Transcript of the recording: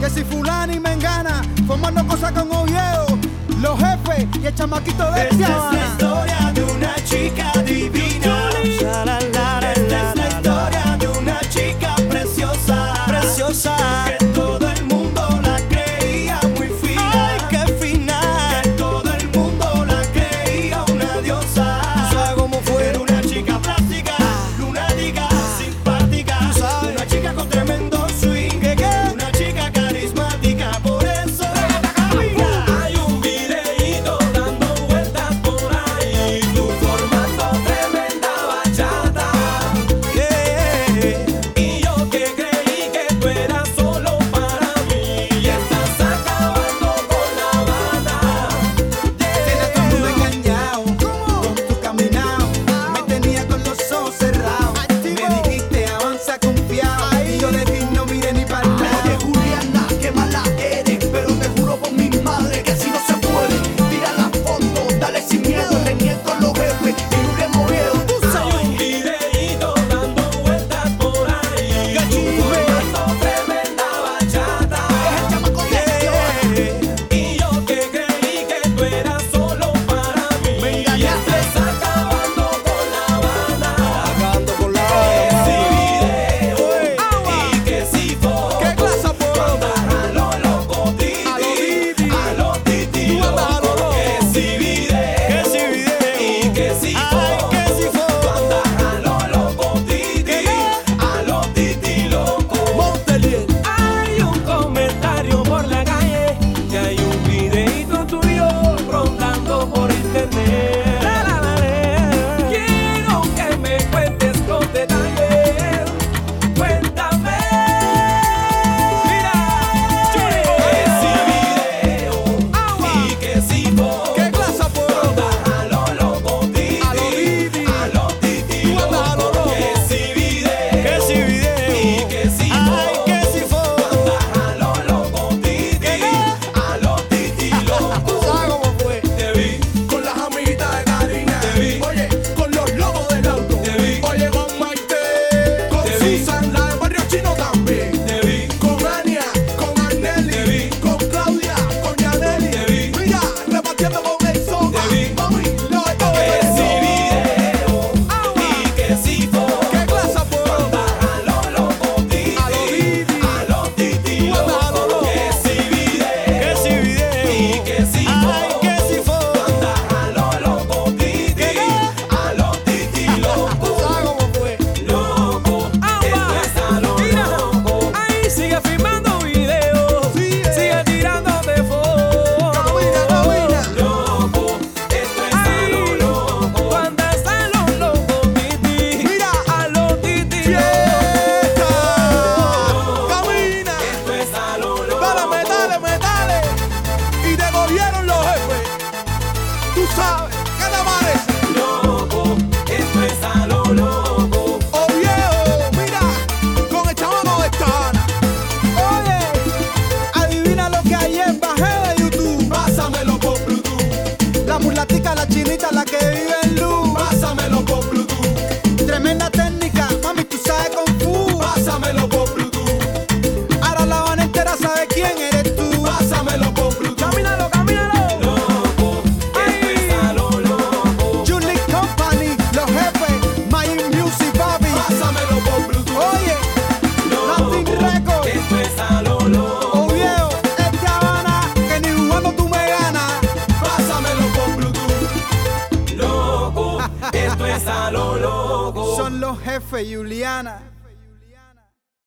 que si fulana y mengana, formando cosas con Oviedo, los jefes y el chamaquito de Esta es la historia de una chica divina. Esta es la historia de una chica preciosa, preciosa, que todo el mundo la creía muy fina. ay, qué fina, que todo el mundo la creía una diosa. ¿sabes cómo fue? Era una chica plástica, lunática, simpática, una chica con tremendo swing, una chica carismática, por eso hay un videíto dando vueltas por ahí, tú formando tremenda bachata. Y yo que creí que tú eras solo para mí, y estás acabando con La Habana. Tienes todo el mundo engañado con tu caminado, me tenía con los ojos cerrados, me dijiste avanza confiado y yo de ti no miré ni para el lado. Oye, Juliana, qué mala eres, pero te juro por mi madre que si no se puede, tira la foto, dale sin miedo, le nieto a los jefes y Julia Oviedo. Hay un videíto dando vueltas por ahí, tú formando tremenda bachata. Y yo que creí que tú eras solo para mí, y estás acabando con La Habana. acabando con la Que si video y que si foto, ¿Qué clase por a lo loco titi, a lo titi loco. Que si video y que si foto, a lo loco titi, a lo titi loco. Hay un comentario por la calle que hay un videíto tuyo rondando por internet. Quiero que me cuentes los detalles. Cuéntame. Mira, que si video y que si foto, ¿Qué clase por a lo loco titi, a lo titi loco. Que si video y que si foto, a lo loco titi, a lo titi loco. ¿Sabes cómo fue? Te vi, Con las amiguitas de Karina, Te vi. oye, con los lobos del auto, Te vi. oye, con Maite, con Te vi. Susan, la del barrio chino también, te vi, con Ania, con Te vi. Arnelli, con Claudia, con Yaneli, Te vi. mira, repartiendo con el sopa, Te vi. mami, lo de todo que es si eso. video y que si foto, ¿Qué clase por a lo loco titi, a lo titi loco. Que si video y que si foto, a lo loco titi, a lo titi loco. ¿Sabes cómo fue? Loco, esto es a lo loco. ahí sigue filmando videos, sigue tirándote fotos. Camina. Loco, esto es a lo loco. Cuando están los locos, titi, Mira. a los titi. Fiesta. Camina. Esto es a lo loco. Dale, metale. Y te cogieron los jefes. Tú sabes, ¿qué te parece? Loco, esto es a lo loco. Oviedo, mira, con el chamaco de Tana. Oye, adivina lo que ayer bajé de YouTube. Pásamelo por Bluetooth, La mulatica, la chinita, la que vive en luz. pásamelo por Bluetooth, Tremenda técnica, mami, tú sabes Kung Fu. pásamelo por Bluetooth, Ahora la van entera sabe quién eres tú. pásamelo por Bluetooth. Camínalo. Loco, esto es a lo loco. Julie Company, los jefes, My Music, papi. Pásamelo por Bluetooth. Oye, Latin Loco, Records. esto es a lo loco. Oviedo, es de Habana, que ni jugando tú me ganas. Pásamelo por Bluetooth. Loco, esto es a lo loco. Son los jefes, Juliana.